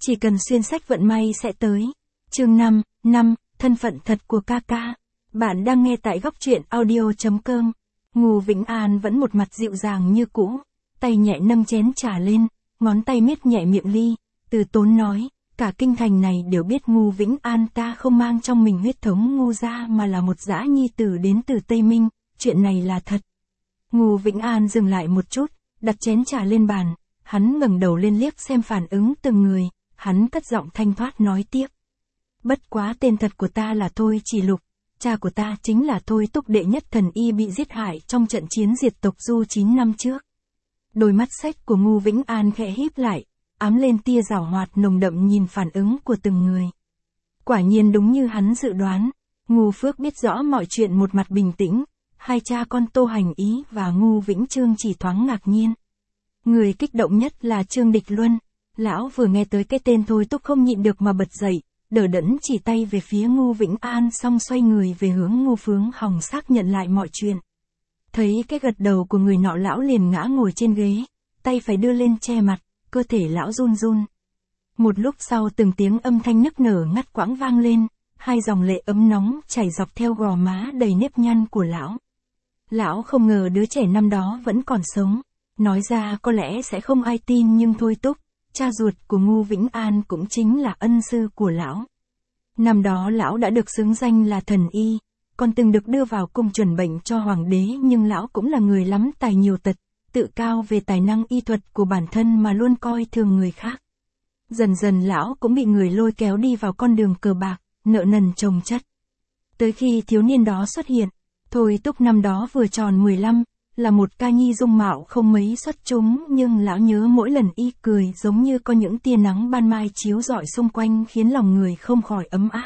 chỉ cần xuyên sách vận may sẽ tới. Chương 5, thân phận thật của ca ca. Bạn đang nghe tại góc truyện audio.com. Ngô Vĩnh An vẫn một mặt dịu dàng như cũ, tay nhẹ nâng chén trà lên, ngón tay miết nhẹ miệng ly, từ tốn nói, cả kinh thành này đều biết Ngô Vĩnh An ta không mang trong mình huyết thống Ngô gia mà là một dã nhi tử đến từ Tây Minh, chuyện này là thật. Ngô Vĩnh An dừng lại một chút, đặt chén trà lên bàn, hắn ngẩng đầu lên liếc xem phản ứng từng người, hắn cất giọng thanh thoát nói tiếp. Bất quá tên thật của ta là Thôi Chỉ Lục, cha của ta chính là Thôi Túc đệ nhất thần y bị giết hại trong trận chiến diệt tộc Du 9 năm trước. Đôi mắt sách của Ngô Vĩnh An khẽ híp lại, ám lên tia giảo hoạt nồng đậm nhìn phản ứng của từng người. Quả nhiên đúng như hắn dự đoán, Ngô Phước biết rõ mọi chuyện một mặt bình tĩnh, hai cha con Tô Hành Ý và Ngô Vĩnh Trương chỉ thoáng ngạc nhiên. Người kích động nhất là Trương Địch Luân, lão vừa nghe tới cái tên Thôi Túc không nhịn được mà bật dậy, đờ đẫn chỉ tay về phía Ngô Vĩnh An xong xoay người về hướng Ngô Phướng Hồng xác nhận lại mọi chuyện. Thấy cái gật đầu của người nọ lão liền ngã ngồi trên ghế, tay phải đưa lên che mặt, cơ thể lão run run. Một lúc sau từng tiếng âm thanh nức nở ngắt quãng vang lên, hai dòng lệ ấm nóng chảy dọc theo gò má đầy nếp nhăn của lão. Lão không ngờ đứa trẻ năm đó vẫn còn sống, nói ra có lẽ sẽ không ai tin nhưng Thôi Túc, cha ruột của Ngô Vĩnh An cũng chính là ân sư của lão. Năm đó lão đã được xứng danh là thần y, còn từng được đưa vào cung chuẩn bệnh cho hoàng đế nhưng lão cũng là người lắm tài nhiều tật, tự cao về tài năng y thuật của bản thân mà luôn coi thường người khác. Dần dần lão cũng bị người lôi kéo đi vào con đường cờ bạc, nợ nần chồng chất. Tới khi thiếu niên đó xuất hiện, Thôi Túc năm đó vừa tròn 15, là một ca nhi dung mạo không mấy xuất chúng nhưng lão nhớ mỗi lần y cười giống như có những tia nắng ban mai chiếu rọi xung quanh khiến lòng người không khỏi ấm áp.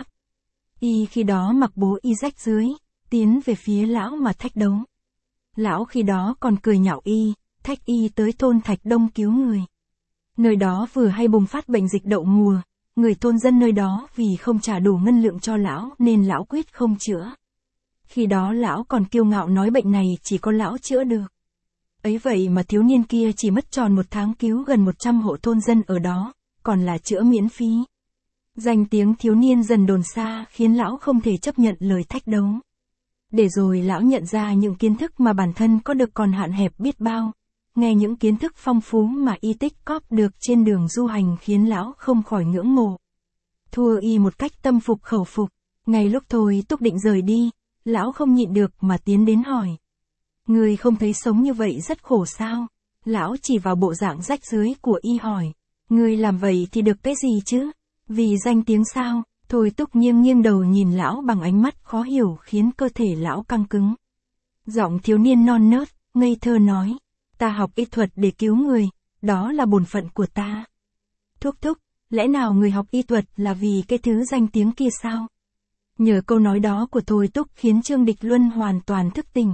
Y khi đó mặc bố y rách dưới, tiến về phía lão mà thách đấu. Lão khi đó còn cười nhạo y, thách y tới thôn Thạch Đông cứu người. Nơi đó vừa hay bùng phát bệnh dịch đậu mùa, người thôn dân nơi đó vì không trả đủ ngân lượng cho lão nên lão quyết không chữa. Khi đó lão còn kiêu ngạo nói bệnh này chỉ có lão chữa được. Ấy vậy mà thiếu niên kia chỉ mất tròn 1 tháng cứu gần 100 hộ thôn dân ở đó, còn là chữa miễn phí. Danh tiếng thiếu niên dần đồn xa khiến lão không thể chấp nhận lời thách đấu. Để rồi lão nhận ra những kiến thức mà bản thân có được còn hạn hẹp biết bao. Nghe những kiến thức phong phú mà y tích cóp được trên đường du hành khiến lão không khỏi ngưỡng mộ. Thua y một cách tâm phục khẩu phục, ngay lúc Thôi Túc định rời đi, lão không nhịn được mà tiến đến hỏi. Người không thấy sống như vậy rất khổ sao? Lão chỉ vào bộ dạng rách rưới của y hỏi. Người làm vậy thì được cái gì chứ? Vì danh tiếng sao? Thôi Túc nghiêng đầu nhìn lão bằng ánh mắt khó hiểu khiến cơ thể lão căng cứng. Giọng thiếu niên non nớt, ngây thơ nói. Ta học y thuật để cứu người, đó là bổn phận của ta. Thúc, lẽ nào người học y thuật là vì cái thứ danh tiếng kia sao? Nhờ câu nói đó của Thôi Túc khiến Trương Địch Luân hoàn toàn thức tỉnh.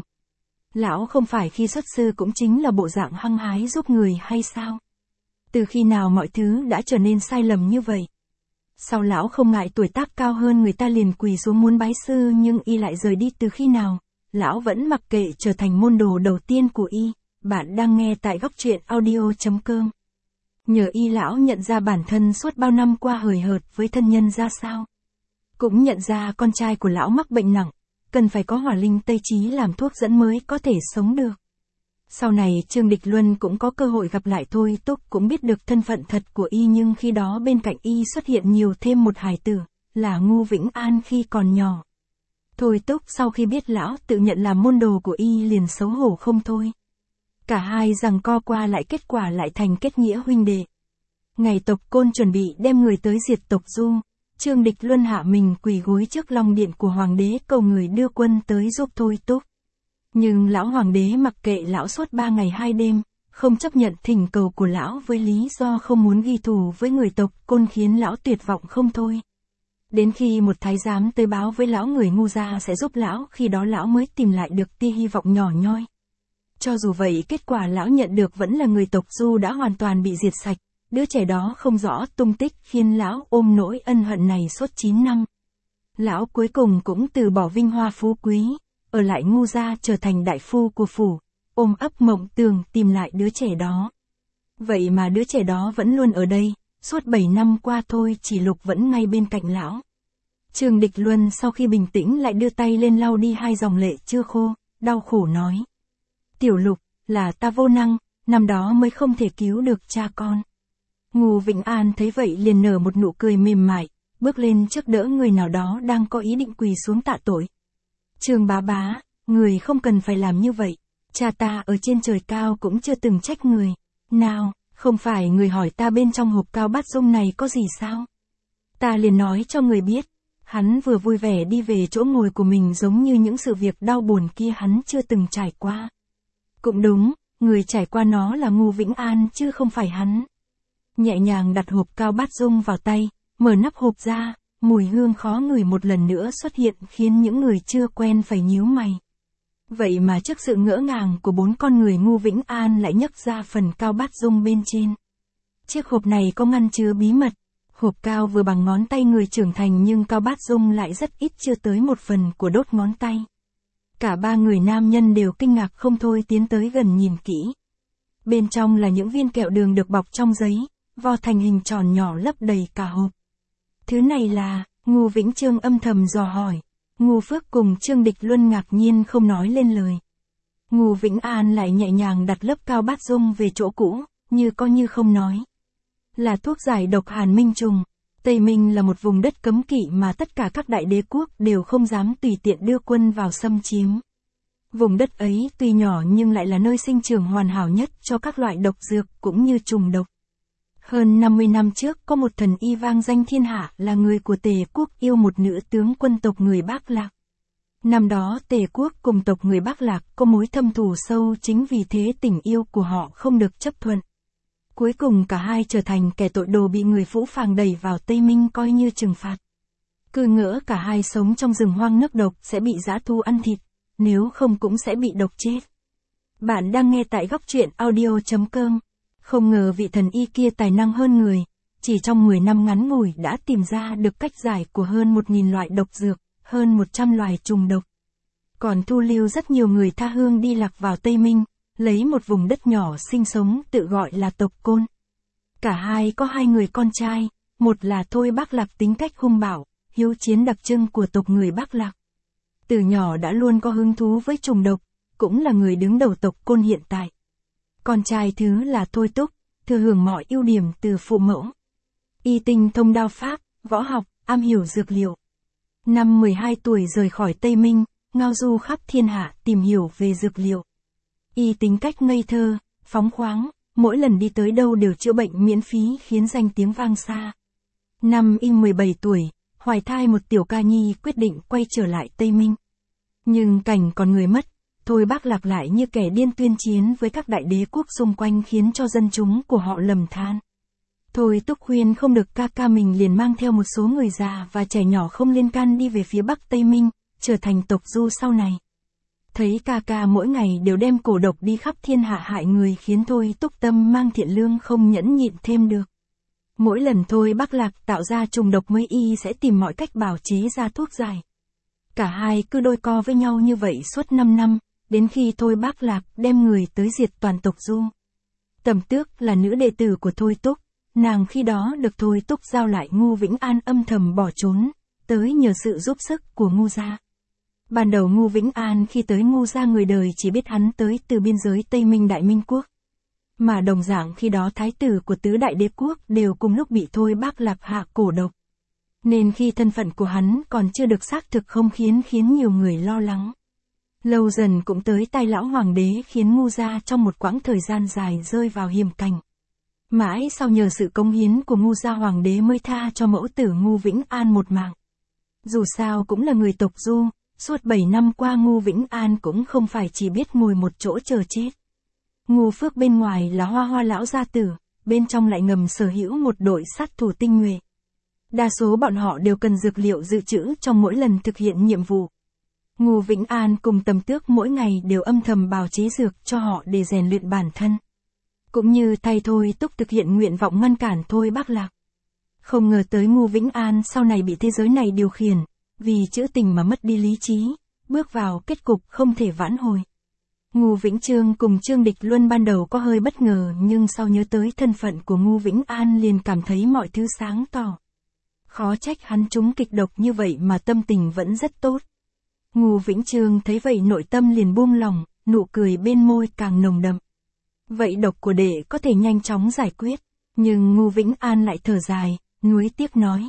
Lão không phải khi xuất sư cũng chính là bộ dạng hăng hái giúp người hay sao? Từ khi nào mọi thứ đã trở nên sai lầm như vậy? Sao lão không ngại tuổi tác cao hơn người ta liền quỳ xuống muốn bái sư nhưng y lại rời đi từ khi nào? Lão vẫn mặc kệ trở thành môn đồ đầu tiên của y. Bạn đang nghe tại góc truyện audio.com. Nhờ y lão nhận ra bản thân suốt bao năm qua hời hợt với thân nhân ra sao. Cũng nhận ra con trai của lão mắc bệnh nặng, cần phải có hỏa linh tây trí làm thuốc dẫn mới có thể sống được. Sau này Trương Địch Luân cũng có cơ hội gặp lại Thôi Túc cũng biết được thân phận thật của y nhưng khi đó bên cạnh y xuất hiện nhiều thêm một hài tử, là Ngô Vĩnh An khi còn nhỏ. Thôi Túc sau khi biết lão tự nhận làm môn đồ của y liền xấu hổ không thôi. Cả hai giằng co qua lại kết quả lại thành kết nghĩa huynh đệ. Ngày tộc Côn chuẩn bị đem người tới diệt tộc Du, Trương Địch Luân hạ mình quỳ gối trước long điện của hoàng đế cầu người đưa quân tới giúp Thôi Túc. Nhưng lão hoàng đế mặc kệ lão suốt 3 ngày 2 đêm, không chấp nhận thỉnh cầu của lão với lý do không muốn ghi thù với người tộc Côn khiến lão tuyệt vọng không thôi. Đến khi một thái giám tới báo với lão người Ngô gia sẽ giúp lão, khi đó lão mới tìm lại được tia hy vọng nhỏ nhoi. Cho dù vậy kết quả lão nhận được vẫn là người tộc Du đã hoàn toàn bị diệt sạch, đứa trẻ đó không rõ tung tích khiến lão ôm nỗi ân hận này suốt 9 năm. Lão cuối cùng cũng từ bỏ vinh hoa phú quý, ở lại Ngô gia trở thành đại phu của phủ, ôm ấp mộng tưởng tìm lại đứa trẻ đó. Vậy mà đứa trẻ đó vẫn luôn ở đây, suốt 7 năm qua Thôi Chỉ Lục vẫn ngay bên cạnh lão. Trương Địch Luân sau khi bình tĩnh lại đưa tay lên lau đi hai dòng lệ chưa khô, đau khổ nói. Tiểu Lục, là ta vô năng, năm đó mới không thể cứu được cha con. Ngô Vĩnh An thấy vậy liền nở một nụ cười mềm mại, bước lên trước đỡ người nào đó đang có ý định quỳ xuống tạ tội. Trương bá bá, người không cần phải làm như vậy, cha ta ở trên trời cao cũng chưa từng trách người. Nào, không phải người hỏi ta bên trong hộp cao bát dung này có gì sao? Ta liền nói cho người biết. Hắn vừa vui vẻ đi về chỗ ngồi của mình giống như những sự việc đau buồn kia hắn chưa từng trải qua. Cũng đúng, người trải qua nó là Ngô Vĩnh An chứ không phải hắn. Nhẹ nhàng đặt hộp cao bát dung vào tay, mở nắp hộp ra, mùi hương khó ngửi một lần nữa xuất hiện khiến những người chưa quen phải nhíu mày. Vậy mà trước sự ngỡ ngàng của 4 con người Ngô Vĩnh An lại nhấc ra phần cao bát dung bên trên. Chiếc hộp này có ngăn chứa bí mật. Hộp cao vừa bằng ngón tay người trưởng thành nhưng cao bát dung lại rất ít, chưa tới 1/10 của đốt ngón tay. Cả 3 người nam nhân đều kinh ngạc không thôi tiến tới gần nhìn kỹ. Bên trong là những viên kẹo đường được bọc trong giấy, vo thành hình tròn nhỏ lấp đầy cả hộp. Thứ này là, Ngô Vĩnh Trương âm thầm dò hỏi. Ngô Phước cùng Trương Địch Luân ngạc nhiên không nói lên lời. Ngô Vĩnh An lại nhẹ nhàng đặt lớp cao bát dung về chỗ cũ, như coi như không nói. Là thuốc giải độc Hàn Minh trùng. Tây Minh là một vùng đất cấm kỵ mà tất cả các đại đế quốc đều không dám tùy tiện đưa quân vào xâm chiếm. Vùng đất ấy tuy nhỏ nhưng lại là nơi sinh trưởng hoàn hảo nhất cho các loại độc dược cũng như trùng độc. Hơn 50 năm trước có một thần y vang danh thiên hạ là người của Tề quốc yêu một nữ tướng quân tộc người Bác Lạc. Năm đó Tề quốc cùng tộc người Bác Lạc có mối thâm thù sâu, chính vì thế tình yêu của họ không được chấp thuận. Cuối cùng cả hai trở thành kẻ tội đồ bị người phũ phàng đẩy vào Tây Minh coi như trừng phạt. Cứ ngỡ cả hai sống trong rừng hoang nước độc sẽ bị dã thú ăn thịt, nếu không cũng sẽ bị độc chết. Bạn đang nghe tại góc truyện audio.com. Không ngờ vị thần y kia tài năng hơn người, chỉ trong 10 năm ngắn ngủi đã tìm ra được cách giải của hơn 1.000 loại độc dược, hơn 100 loài trùng độc. Còn thu lưu rất nhiều người tha hương đi lạc vào Tây Minh, lấy một vùng đất nhỏ sinh sống tự gọi là tộc Côn. Cả hai có 2 người con trai, một là Thôi Bác Lạc tính cách hung bạo, hiếu chiến đặc trưng của tộc người Bác Lạc. Từ nhỏ đã luôn có hứng thú với trùng độc, cũng là người đứng đầu tộc Côn hiện tại. Con trai thứ là Thôi Túc, thừa hưởng mọi ưu điểm từ phụ mẫu. Y tinh thông đao pháp, võ học, am hiểu dược liệu. Năm 12 tuổi rời khỏi Tây Minh, ngao du khắp thiên hạ tìm hiểu về dược liệu. Y tính cách ngây thơ, phóng khoáng, mỗi lần đi tới đâu đều chữa bệnh miễn phí khiến danh tiếng vang xa. Năm Y 17 tuổi, hoài thai một tiểu ca nhi quyết định quay trở lại Tây Minh. Nhưng cảnh còn người mất, Thôi Bác Lạc lại như kẻ điên tuyên chiến với các đại đế quốc xung quanh khiến cho dân chúng của họ lầm than. Thôi Túc khuyên không được, ca ca mình liền mang theo một số người già và trẻ nhỏ không liên can đi về phía Bắc Tây Minh, trở thành tộc du sau này. Thấy ca ca mỗi ngày đều đem cổ độc đi khắp thiên hạ hại người khiến Thôi Túc tâm mang thiện lương không nhẫn nhịn thêm được. Mỗi lần Thôi Bác Lạc tạo ra trùng độc mới y sẽ tìm mọi cách bào chế ra thuốc giải. Cả hai cứ đôi co với nhau như vậy suốt 5 năm, đến khi Thôi Bác Lạc đem người tới diệt toàn tộc du. Tầm Tước là nữ đệ tử của Thôi Túc, nàng khi đó được Thôi Túc giao lại Ngô Vĩnh An âm thầm bỏ trốn, tới nhờ sự giúp sức của Ngô gia. Ban đầu Ngô Vĩnh An khi tới Ngô gia người đời chỉ biết hắn tới từ biên giới Tây Minh Đại Minh Quốc. Mà đồng dạng khi đó thái tử của tứ đại đế quốc đều cùng lúc bị Thôi Bác Lạc hạ cổ độc. Nên khi thân phận của hắn còn chưa được xác thực không khiến nhiều người lo lắng. Lâu dần cũng tới tai lão hoàng đế khiến Ngô gia trong một quãng thời gian dài rơi vào hiểm cảnh. Mãi sau nhờ sự cống hiến của Ngô gia hoàng đế mới tha cho mẫu tử Ngô Vĩnh An một mạng. Dù sao cũng là người tộc du, suốt 7 năm qua Ngô Vĩnh An cũng không phải chỉ biết ngồi một chỗ chờ chết. Ngô Phước bên ngoài là hoa lão gia tử, bên trong lại ngầm sở hữu một đội sát thủ tinh nhuệ. Đa số bọn họ đều cần dược liệu dự trữ trong mỗi lần thực hiện nhiệm vụ. Ngô Vĩnh An cùng Tầm Tước mỗi ngày đều âm thầm bào chế dược cho họ để rèn luyện bản thân. Cũng như thay Thôi Túc thực hiện nguyện vọng ngăn cản Thôi Bác Lạc. Không ngờ tới Ngô Vĩnh An sau này bị thế giới này điều khiển, vì trữ tình mà mất đi lý trí, bước vào kết cục không thể vãn hồi. Ngô Vĩnh Chương cùng Trương Địch Luân ban đầu có hơi bất ngờ nhưng sau nhớ tới thân phận của Ngô Vĩnh An liền cảm thấy mọi thứ sáng tỏ. Khó trách hắn trúng kịch độc như vậy mà tâm tình vẫn rất tốt. Ngô Vĩnh Chương thấy vậy nội tâm liền buông lỏng, nụ cười bên môi càng nồng đậm. Vậy độc của đệ có thể nhanh chóng giải quyết, nhưng Ngô Vĩnh An lại thở dài, nuối tiếc nói.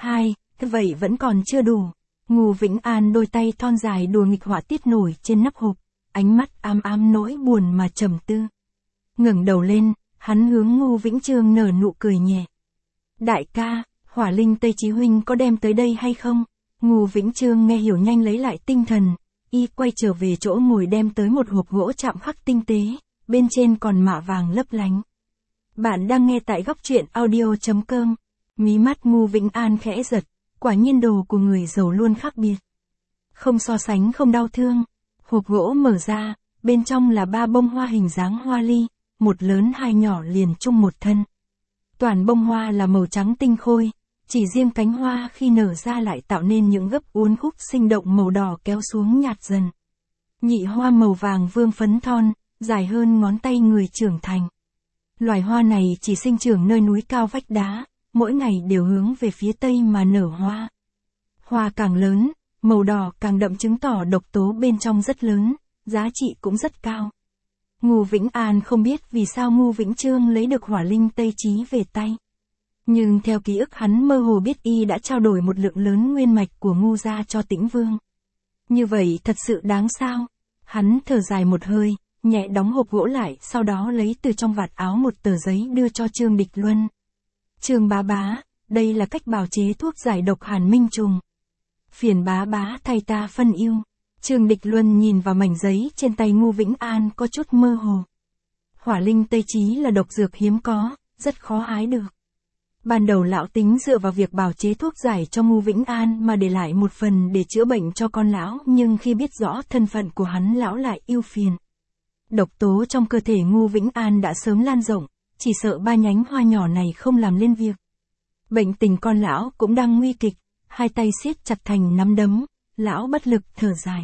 Vậy vẫn còn chưa đủ. Ngô Vĩnh An đôi tay thon dài đùa nghịch họa tiết nổi trên nắp hộp, ánh mắt ám ám nỗi buồn mà trầm tư. Ngẩng đầu lên, hắn hướng Ngô Vĩnh Chương nở nụ cười nhẹ. Đại ca, Hỏa Linh Tây Chí huynh có đem tới đây hay không? Ngô Vĩnh Chương nghe hiểu nhanh lấy lại tinh thần, y quay trở về chỗ ngồi đem tới một hộp gỗ chạm khắc tinh tế, bên trên còn mạ vàng lấp lánh. Bạn đang nghe tại góc truyện audio.com. Mí mắt Ngô Vĩnh An khẽ giật, quả nhiên đồ của người giàu luôn khác biệt. Không so sánh không đau thương. Hộp gỗ mở ra, bên trong là 3 bông hoa hình dáng hoa ly, một lớn 2 nhỏ liền chung một thân. Toàn bông hoa là màu trắng tinh khôi, chỉ riêng cánh hoa khi nở ra lại tạo nên những gấp uốn khúc sinh động màu đỏ kéo xuống nhạt dần. Nhị hoa màu vàng vương phấn thon, dài hơn ngón tay người trưởng thành. Loài hoa này chỉ sinh trưởng nơi núi cao vách đá, mỗi ngày đều hướng về phía tây mà nở hoa. Hoa càng lớn, màu đỏ càng đậm chứng tỏ độc tố bên trong rất lớn, giá trị cũng rất cao. Ngô Vĩnh An không biết vì sao Ngô Vĩnh Chương lấy được Hỏa Linh Tây Chí về tay. Nhưng theo ký ức hắn mơ hồ biết y đã trao đổi một lượng lớn nguyên mạch của Ngô gia cho Tĩnh Vương. Như vậy thật sự đáng sao? Hắn thở dài một hơi, nhẹ đóng hộp gỗ lại, sau đó lấy từ trong vạt áo một tờ giấy đưa cho Trương Địch Luân. Trương bá bá, đây là cách bào chế thuốc giải độc Hàn Minh trùng. Phiền bá bá thay ta phân ưu. Trương Địch Luân nhìn vào mảnh giấy trên tay Ngô Vĩnh An có chút mơ hồ. Hỏa Linh Tây Chí là độc dược hiếm có, rất khó hái được. Ban đầu lão tính dựa vào việc bào chế thuốc giải cho Ngô Vĩnh An mà để lại một phần để chữa bệnh cho con lão, nhưng khi biết rõ thân phận của hắn lão lại ưu phiền. Độc tố trong cơ thể Ngô Vĩnh An đã sớm lan rộng, chỉ sợ 3 nhánh hoa nhỏ này không làm lên việc. Bệnh tình con lão cũng đang nguy kịch, hai tay siết chặt thành nắm đấm, lão bất lực thở dài.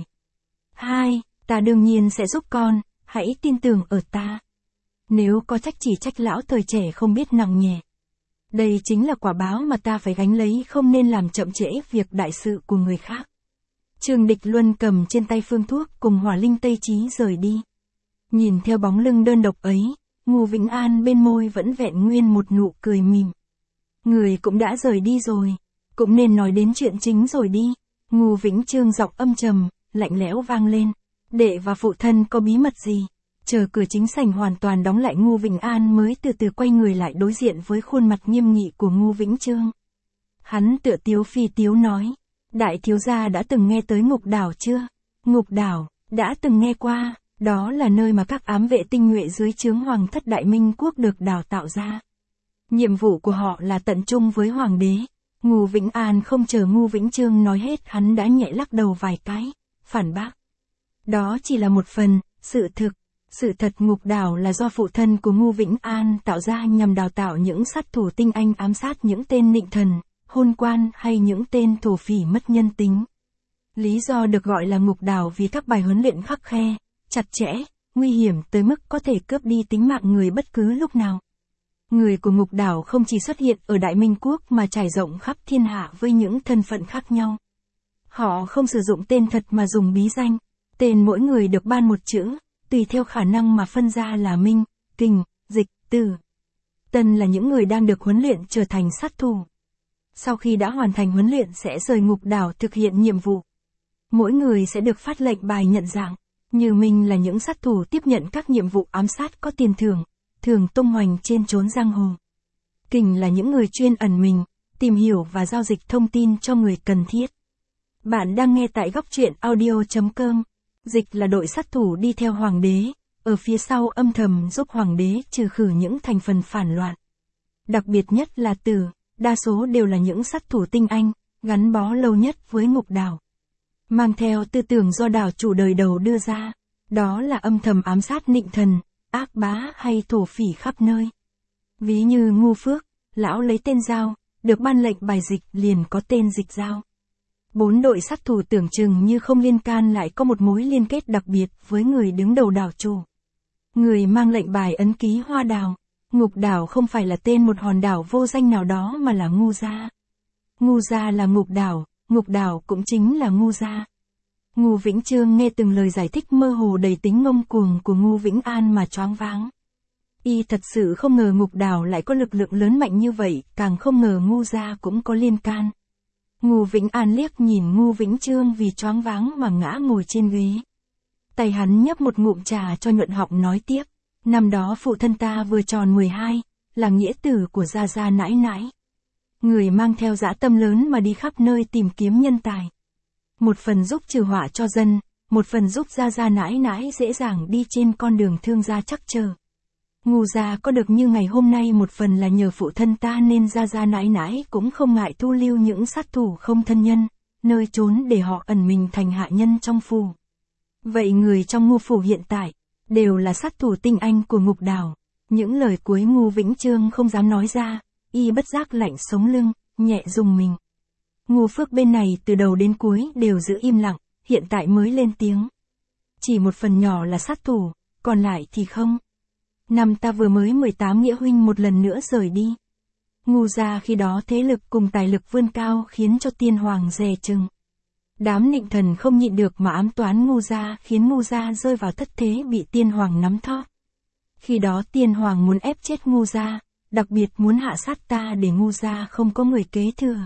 Ta đương nhiên sẽ giúp con, hãy tin tưởng ở ta. Nếu có trách chỉ trách lão thời trẻ không biết nặng nhẹ. Đây chính là quả báo mà ta phải gánh lấy, không nên làm chậm trễ việc đại sự của người khác. Trương Địch Luân cầm trên tay phương thuốc cùng Hỏa Linh Tây Chí rời đi. Nhìn theo bóng lưng đơn độc ấy, Ngô Vĩnh An bên môi vẫn vẹn nguyên một nụ cười mỉm. Người cũng đã rời đi rồi, cũng nên nói đến chuyện chính rồi đi. Ngô Vĩnh Chương giọng âm trầm, lạnh lẽo vang lên. Đệ và phụ thân có bí mật gì? Chờ cửa chính sảnh hoàn toàn đóng lại, Ngô Vĩnh An mới từ từ quay người lại đối diện với khuôn mặt nghiêm nghị của Ngô Vĩnh Chương. Hắn tựa tiếu phi tiếu nói. Đại thiếu gia đã từng nghe tới Ngục Đảo chưa? Ngục Đảo, đã từng nghe qua, đó là nơi mà các ám vệ tinh nhuệ dưới trướng Hoàng thất Đại Minh quốc được đào tạo ra. Nhiệm vụ của họ là tận trung với Hoàng đế. Ngô Vĩnh An không chờ Ngô Vĩnh Chương nói hết, hắn đã nhẹ lắc đầu vài cái, phản bác. Đó chỉ là một phần, sự thật Ngục Đảo là do phụ thân của Ngô Vĩnh An tạo ra nhằm đào tạo những sát thủ tinh anh ám sát những tên nịnh thần, hôn quan hay những tên thổ phỉ mất nhân tính. Lý do được gọi là Ngục Đảo vì các bài huấn luyện khắc khe, chặt chẽ, nguy hiểm tới mức có thể cướp đi tính mạng người bất cứ lúc nào. Người của Ngục Đảo không chỉ xuất hiện ở Đại Minh quốc mà trải rộng khắp thiên hạ với những thân phận khác nhau. Họ không sử dụng tên thật mà dùng bí danh, tên mỗi người được ban một chữ, tùy theo khả năng mà phân ra là Minh, Kình, Dịch, Tử. Tân là những người đang được huấn luyện trở thành sát thủ. Sau khi đã hoàn thành huấn luyện sẽ rời Ngục Đảo thực hiện nhiệm vụ. Mỗi người sẽ được phát lệnh bài nhận dạng. Như Minh là những sát thủ tiếp nhận các nhiệm vụ ám sát có tiền thưởng, thường tung hoành trên chốn giang hồ. Kình là những người chuyên ẩn mình, tìm hiểu và giao dịch thông tin cho người cần thiết. Bạn đang nghe tại góc truyện audio.com. Dịch là đội sát thủ đi theo Hoàng đế, ở phía sau âm thầm giúp Hoàng đế trừ khử những thành phần phản loạn. Đặc biệt nhất là Tử, đa số đều là những sát thủ tinh anh, gắn bó lâu nhất với Ngục Đảo. Mang theo tư tưởng do đảo chủ đời đầu đưa ra, đó là âm thầm ám sát nịnh thần, ác bá hay thổ phỉ khắp nơi. Ví như Ngô Phước, lão lấy tên Giao, được ban lệnh bài dịch liền có tên Dịch Giao. 4 đội sát thủ tưởng chừng như không liên can lại có một mối liên kết đặc biệt với người đứng đầu đảo chủ. Người mang lệnh bài ấn ký Hoa Đào. Ngục đảo không phải là tên một hòn đảo vô danh nào đó mà là Ngu Gia. Ngu Gia là ngục đảo cũng chính là Ngu Gia. Ngô Vĩnh Chương nghe từng lời giải thích mơ hồ đầy tính ngông cuồng của Ngô Vĩnh An mà choáng váng. Y thật sự không ngờ ngục đảo lại có lực lượng lớn mạnh như vậy, càng không ngờ Ngu Gia cũng có liên can. Ngô Vĩnh An liếc nhìn Ngô Vĩnh Chương vì choáng váng mà ngã ngồi trên ghế. Tay hắn nhấp một ngụm trà cho nhuận họng nói tiếp. Năm đó phụ thân ta vừa tròn 12, là nghĩa tử của Gia Gia nãi nãi. Người mang theo dã tâm lớn mà đi khắp nơi tìm kiếm nhân tài. Một phần giúp trừ họa cho dân, một phần giúp Gia Gia nãi nãi dễ dàng đi trên con đường thương gia chắc chờ. Ngu Gia có được như ngày hôm nay một phần là nhờ phụ thân ta nên Gia Gia nãi nãi cũng không ngại thu lưu những sát thủ không thân nhân, nơi trốn để họ ẩn mình thành hạ nhân trong phủ. Vậy người trong Ngô phủ hiện tại, đều là sát thủ tinh anh của ngục đảo. Những lời cuối Ngô Vĩnh Chương không dám nói ra, y bất giác lạnh sống lưng, nhẹ rùng mình. Ngô Phước bên này từ đầu đến cuối đều giữ im lặng, hiện tại mới lên tiếng. Chỉ một phần nhỏ là sát thủ, còn lại thì không. Năm ta vừa mới 18 nghĩa huynh một lần nữa rời đi. Ngu Gia khi đó thế lực cùng tài lực vươn cao khiến cho tiên hoàng dè chừng. Đám nịnh thần không nhịn được mà ám toán Ngu Gia khiến Ngu Gia rơi vào thất thế bị tiên hoàng nắm thóp. Khi đó tiên hoàng muốn ép chết Ngu Gia, đặc biệt muốn hạ sát ta để Ngu Gia không có người kế thừa.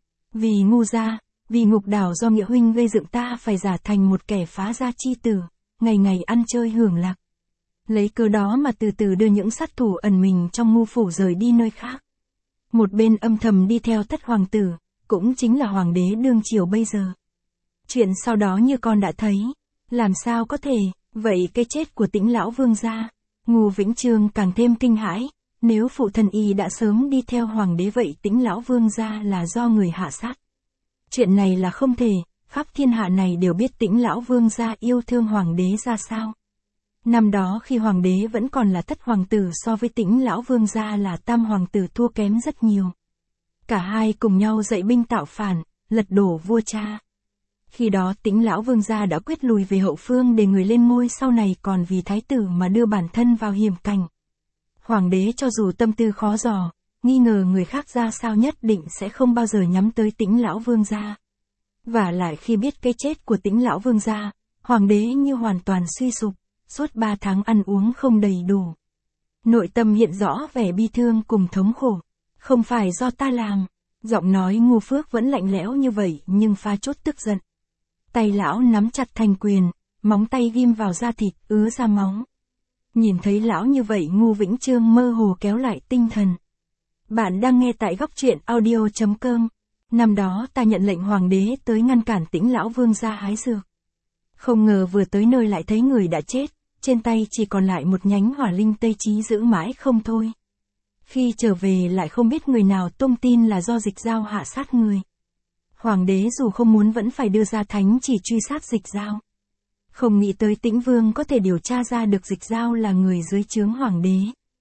Vì Ngu Gia, vì ngục đảo do nghĩa huynh gây dựng ta phải giả thành một kẻ phá gia chi tử, ngày ngày ăn chơi hưởng lạc. Lấy cớ đó mà từ từ đưa những sát thủ ẩn mình trong Ngô phủ rời đi nơi khác. Một bên âm thầm đi theo thất hoàng tử, cũng chính là hoàng đế đương triều bây giờ. Chuyện sau đó như con đã thấy, làm sao có thể, vậy cái chết của Tĩnh lão vương gia, Ngô Vĩnh Chương càng thêm kinh hãi, nếu phụ thân y đã sớm đi theo hoàng đế vậy Tĩnh lão vương gia là do người hạ sát. Chuyện này là không thể, khắp thiên hạ này đều biết Tĩnh lão vương gia yêu thương hoàng đế ra sao. Năm đó khi hoàng đế vẫn còn là thất hoàng tử so với Tĩnh lão vương gia là tam hoàng tử thua kém rất nhiều. Cả hai cùng nhau dậy binh tạo phản, lật đổ vua cha. Khi đó Tĩnh lão vương gia đã quyết lùi về hậu phương để người lên ngôi sau này còn vì thái tử mà đưa bản thân vào hiểm cảnh. Hoàng đế cho dù tâm tư khó dò, nghi ngờ người khác ra sao nhất định sẽ không bao giờ nhắm tới Tĩnh lão vương gia. Và lại khi biết cái chết của Tĩnh lão vương gia, hoàng đế như hoàn toàn suy sụp, suốt 3 tháng ăn uống không đầy đủ. Nội tâm hiện rõ vẻ bi thương cùng thống khổ. Không phải do ta làm. Giọng nói Ngô Phước vẫn lạnh lẽo như vậy nhưng pha chút tức giận. Tay lão nắm chặt thành quyền, móng tay ghim vào da thịt, ứa ra máu. Nhìn thấy lão như vậy Ngô Vĩnh Chương mơ hồ kéo lại tinh thần. Bạn đang nghe tại góc truyện audio.com. Năm đó ta nhận lệnh hoàng đế tới ngăn cản Tĩnh lão vương gia hái dược. Không ngờ vừa tới nơi lại thấy người đã chết, trên tay chỉ còn lại một nhánh hỏa linh tây chí giữ mãi không thôi. Khi trở về lại không biết người nào tung tin là do Dịch Dao hạ sát người. Hoàng đế dù không muốn vẫn phải đưa ra thánh chỉ truy sát Dịch Dao. Không nghĩ tới Tĩnh Vương có thể điều tra ra được Dịch Dao là người dưới trướng hoàng đế.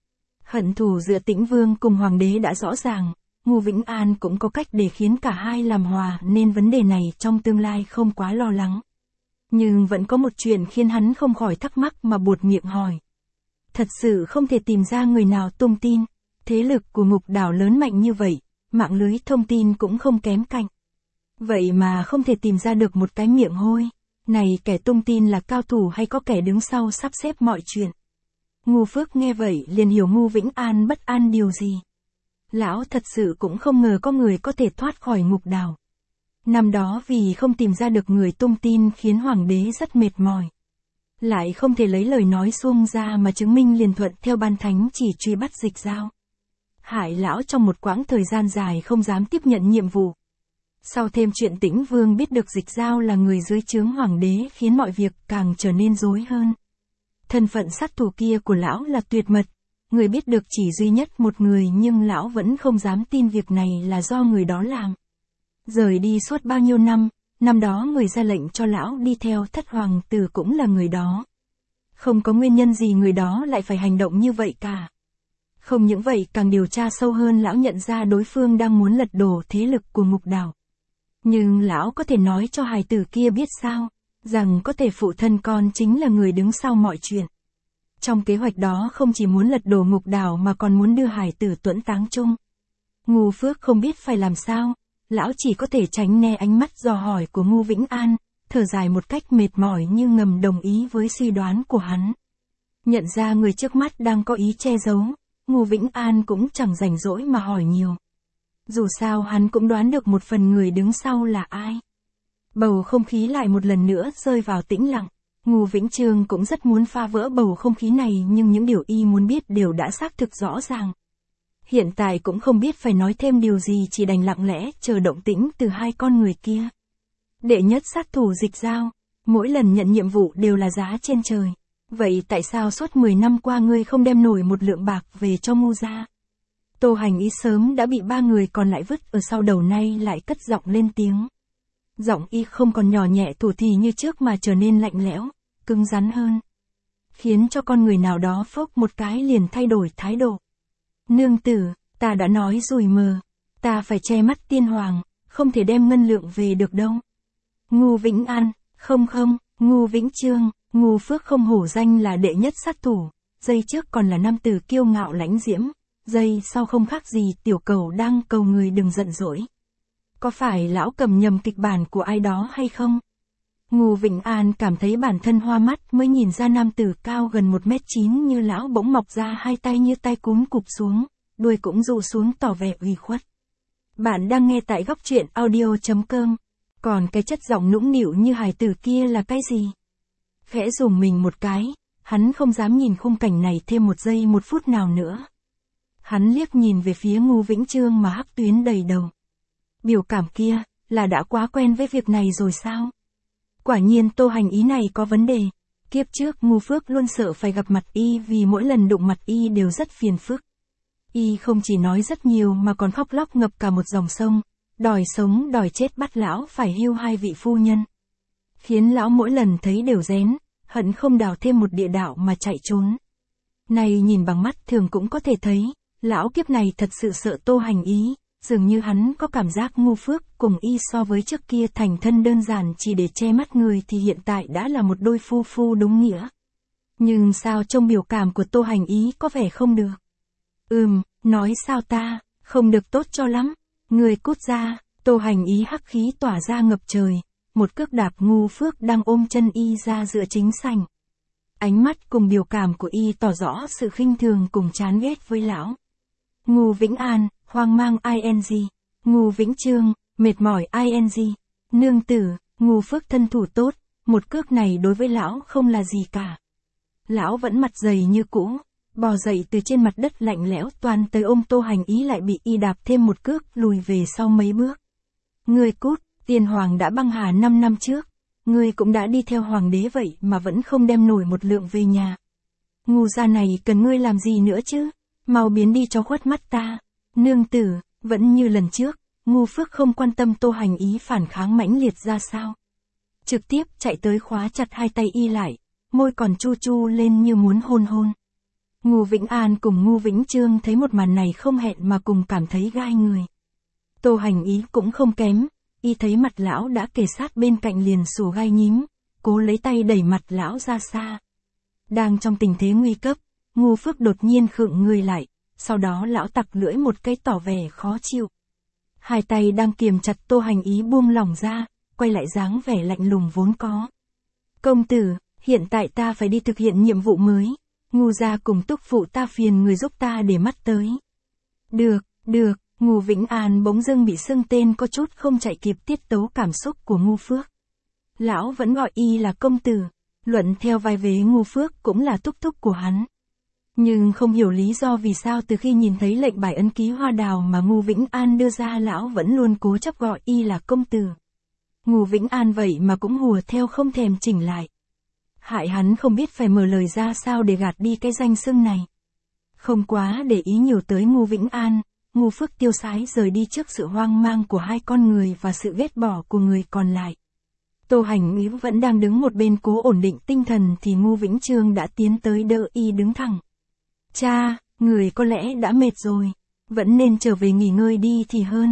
Hận thù giữa Tĩnh Vương cùng hoàng đế đã rõ ràng, Ngô Vĩnh An cũng có cách để khiến cả hai làm hòa nên vấn đề này trong tương lai không quá lo lắng. Nhưng vẫn có một chuyện khiến hắn không khỏi thắc mắc mà buột miệng hỏi. Thật sự không thể tìm ra người nào tung tin, thế lực của ngục đảo lớn mạnh như vậy, mạng lưới thông tin cũng không kém cạnh. Vậy mà không thể tìm ra được một cái miệng hôi, này kẻ tung tin là cao thủ hay có kẻ đứng sau sắp xếp mọi chuyện. Ngô Phước nghe vậy liền hiểu Ngô Vĩnh An bất an điều gì. Lão thật sự cũng không ngờ có người có thể thoát khỏi ngục đảo. Năm đó vì không tìm ra được người tung tin khiến hoàng đế rất mệt mỏi. Lại không thể lấy lời nói suông ra mà chứng minh liền thuận theo ban thánh chỉ truy bắt Dịch Dao. Hại lão trong một quãng thời gian dài không dám tiếp nhận nhiệm vụ. Sau thêm chuyện Tĩnh Vương biết được Dịch Dao là người dưới trướng hoàng đế khiến mọi việc càng trở nên rối hơn. Thân phận sát thủ kia của lão là tuyệt mật, người biết được chỉ duy nhất một người nhưng lão vẫn không dám tin việc này là do người đó làm. Rời đi suốt bao nhiêu năm, năm đó người ra lệnh cho lão đi theo thất hoàng tử cũng là người đó. Không có nguyên nhân gì người đó lại phải hành động như vậy cả. Không những vậy càng điều tra sâu hơn lão nhận ra đối phương đang muốn lật đổ thế lực của ngục đảo. Nhưng lão có thể nói cho hài tử kia biết sao, rằng có thể phụ thân con chính là người đứng sau mọi chuyện. Trong kế hoạch đó không chỉ muốn lật đổ Ngục Đảo mà còn muốn đưa hài tử tuẫn táng chung. Ngu Phước không biết phải làm sao, lão chỉ có thể tránh né ánh mắt dò hỏi của Ngu Vĩnh An, thở dài một cách mệt mỏi như ngầm đồng ý với suy đoán của hắn. Nhận ra người trước mắt đang có ý che giấu, Ngu Vĩnh An cũng chẳng rảnh rỗi mà hỏi nhiều. Dù sao hắn cũng đoán được một phần người đứng sau là ai. Bầu không khí lại một lần nữa rơi vào tĩnh lặng. Ngu Vĩnh Chương cũng rất muốn phá vỡ bầu không khí này nhưng những điều y muốn biết đều đã xác thực rõ ràng. Hiện tại cũng không biết phải nói thêm điều gì, chỉ đành lặng lẽ chờ động tĩnh từ hai con người kia. Đệ nhất sát thủ Dịch Dao, mỗi lần nhận nhiệm vụ đều là giá trên trời. Vậy tại sao suốt 10 năm qua ngươi không đem nổi một lượng bạc về cho Ngu gia? Tô Hành Ý sớm đã bị ba người còn lại vứt ở sau đầu, nay lại cất giọng lên tiếng. Giọng y không còn nhỏ nhẹ thủ thỉ như trước mà trở nên lạnh lẽo, cứng rắn hơn. Khiến cho con người nào đó phốc một cái liền thay đổi thái độ. Nương tử, ta đã nói rồi mờ, ta phải che mắt tiên hoàng, không thể đem ngân lượng về được đâu. Ngu Vĩnh An, không, Ngu Vĩnh Chương, Ngu Phước không hổ danh là đệ nhất sát thủ, giây trước còn là nam tử kiêu ngạo lãnh diễm, giây sau không khác gì tiểu cầu đang cầu người đừng giận dỗi. Có phải lão cầm nhầm kịch bản của ai đó hay không? Ngu Vĩnh An cảm thấy bản thân hoa mắt mới nhìn ra nam tử cao gần 1m9 như lão bỗng mọc ra hai tay như tay cúm cụp xuống, đuôi cũng rụ xuống tỏ vẻ ủy khuất. Bạn đang nghe tại góc truyện audio.com. Còn cái chất giọng nũng nịu như hài tử kia là cái gì? Khẽ dùng mình một cái, hắn không dám nhìn khung cảnh này thêm một giây một phút nào nữa. Hắn liếc nhìn về phía Ngu Vĩnh Chương mà hắc tuyến đầy đầu. Biểu cảm kia, là đã quá quen với việc này rồi sao? Quả nhiên Tô Hành Ý này có vấn đề. Kiếp trước Ngu Phước luôn sợ phải gặp mặt y vì mỗi lần đụng mặt y đều rất phiền phức. Y không chỉ nói rất nhiều mà còn khóc lóc ngập cả một dòng sông, đòi sống đòi chết bắt lão phải hưu hai vị phu nhân. Khiến lão mỗi lần thấy đều rén, hận không đào thêm một địa đạo mà chạy trốn. Này nhìn bằng mắt thường cũng có thể thấy, lão kiếp này thật sự sợ Tô Hành Ý. Dường như hắn có cảm giác Ngu Phước cùng y so với trước kia thành thân đơn giản chỉ để che mắt người thì hiện tại đã là một đôi phu phu đúng nghĩa. Nhưng sao trông biểu cảm của Tô Hành Ý có vẻ không được. Nói sao ta, không được tốt cho lắm. Người cút ra, Tô Hành Ý hắc khí tỏa ra ngập trời, một cước đạp Ngu Phước đang ôm chân y ra dựa chính sảnh. Ánh mắt cùng biểu cảm của y tỏ rõ sự khinh thường cùng chán ghét với lão. Ngu Vĩnh An, hoang mang ing, Ngu Vĩnh Chương, mệt mỏi ing, nương tử, Ngu Phước thân thủ tốt, một cước này đối với lão không là gì cả. Lão vẫn mặt dày như cũ, bò dậy từ trên mặt đất lạnh lẽo toàn tới ôm Tô Hành Ý lại bị y đạp thêm một cước lùi về sau mấy bước. Ngươi cút, tiên hoàng đã băng hà 5 năm trước, ngươi cũng đã đi theo hoàng đế vậy mà vẫn không đem nổi một lượng về nhà. Ngu gia này cần ngươi làm gì nữa chứ, mau biến đi cho khuất mắt ta. Nương tử, vẫn như lần trước, Ngu Phước không quan tâm Tô Hành Ý phản kháng mãnh liệt ra sao. Trực tiếp chạy tới khóa chặt hai tay y lại, môi còn chu chu lên như muốn hôn hôn. Ngu Vĩnh An cùng Ngu Vĩnh Chương thấy một màn này không hẹn mà cùng cảm thấy gai người. Tô Hành Ý cũng không kém, y thấy mặt lão đã kề sát bên cạnh liền sù gai nhím, cố lấy tay đẩy mặt lão ra xa. Đang trong tình thế nguy cấp, Ngu Phước đột nhiên khựng người lại, sau đó lão tặc lưỡi một cái tỏ vẻ khó chịu. Hai tay đang kiềm chặt Tô Hành Ý buông lỏng ra, quay lại dáng vẻ lạnh lùng vốn có. Công tử, hiện tại ta phải đi thực hiện nhiệm vụ mới, Ngu gia cùng Túc phụ ta phiền người giúp ta để mắt tới. Được, Ngu Vĩnh An bỗng dưng bị xưng tên có chút không chạy kịp tiết tấu cảm xúc của Ngu Phước. Lão vẫn gọi y là công tử, luận theo vai vế Ngu Phước cũng là Túc thúc của hắn. Nhưng không hiểu lý do vì sao từ khi nhìn thấy lệnh bài ấn ký hoa đào mà Ngu Vĩnh An đưa ra lão vẫn luôn cố chấp gọi y là công tử. Ngu Vĩnh An vậy mà cũng hùa theo không thèm chỉnh lại. Hại hắn không biết phải mở lời ra sao để gạt đi cái danh xưng này. Không quá để ý nhiều tới Ngu Vĩnh An, Ngu Phước tiêu sái rời đi trước sự hoang mang của hai con người và sự ghét bỏ của người còn lại. Tô Hành Ý vẫn đang đứng một bên cố ổn định tinh thần thì Ngu Vĩnh Chương đã tiến tới đỡ y đứng thẳng. Cha, người có lẽ đã mệt rồi, vẫn nên trở về nghỉ ngơi đi thì hơn.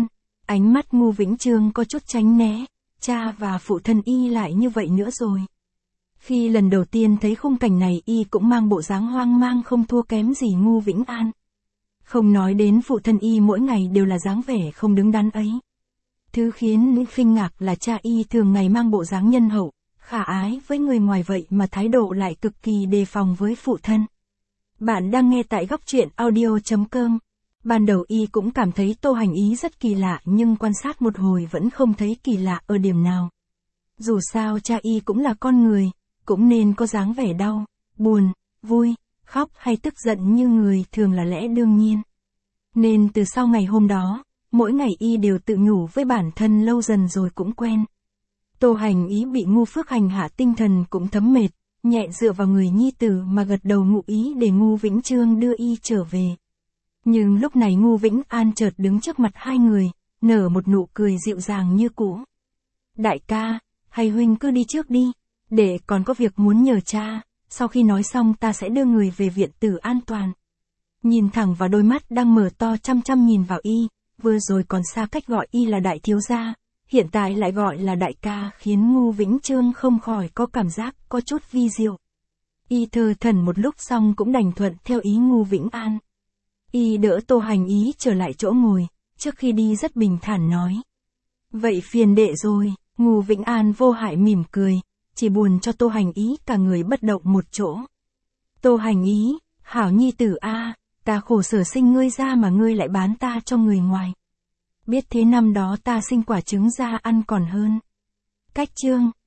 Ánh mắt Ngô Vĩnh Chương có chút tránh né, cha và phụ thân y lại như vậy nữa rồi. Khi lần đầu tiên thấy khung cảnh này y cũng mang bộ dáng hoang mang không thua kém gì Ngô Vĩnh An. Không nói đến phụ thân y mỗi ngày đều là dáng vẻ không đứng đắn ấy. Thứ khiến kinh ngạc là cha y thường ngày mang bộ dáng nhân hậu, khả ái với người ngoài vậy mà thái độ lại cực kỳ đề phòng với phụ thân. Bạn đang nghe tại góc truyện audio.com. Ban đầu y cũng cảm thấy Tô Hành Ý rất kỳ lạ nhưng quan sát một hồi vẫn không thấy kỳ lạ ở điểm nào. Dù sao cha y cũng là con người, cũng nên có dáng vẻ đau, buồn, vui, khóc hay tức giận như người thường là lẽ đương nhiên. Nên từ sau ngày hôm đó, mỗi ngày y đều tự nhủ với bản thân lâu dần rồi cũng quen. Tô Hành Ý bị Ngô Phước hành hạ tinh thần cũng thấm mệt, nhẹ dựa vào người nhi tử mà gật đầu ngụ ý để Ngô Vĩnh Chương đưa y trở về. Nhưng lúc này Ngô Vĩnh An chợt đứng trước mặt hai người, nở một nụ cười dịu dàng như cũ. Đại ca, hay huynh cứ đi trước đi, để còn có việc muốn nhờ cha, sau khi nói xong ta sẽ đưa người về viện tử an toàn. Nhìn thẳng vào đôi mắt đang mở to chăm chăm nhìn vào y, vừa rồi còn xa cách gọi y là đại thiếu gia, hiện tại lại gọi là đại ca khiến Ngô Vĩnh Chương không khỏi có cảm giác có chút vi diệu. Y thờ thẩn một lúc xong cũng đành thuận theo ý Ngô Vĩnh An. Y đỡ Tô Hành Ý trở lại chỗ ngồi, trước khi đi rất bình thản nói. Vậy phiền đệ rồi, Ngô Vĩnh An vô hại mỉm cười, chỉ buồn cho Tô Hành Ý cả người bất động một chỗ. Tô Hành Ý, hảo nhi tử a, ta khổ sở sinh ngươi ra mà ngươi lại bán ta cho người ngoài. Biết thế năm đó ta sinh quả trứng ra ăn còn hơn. Cách chương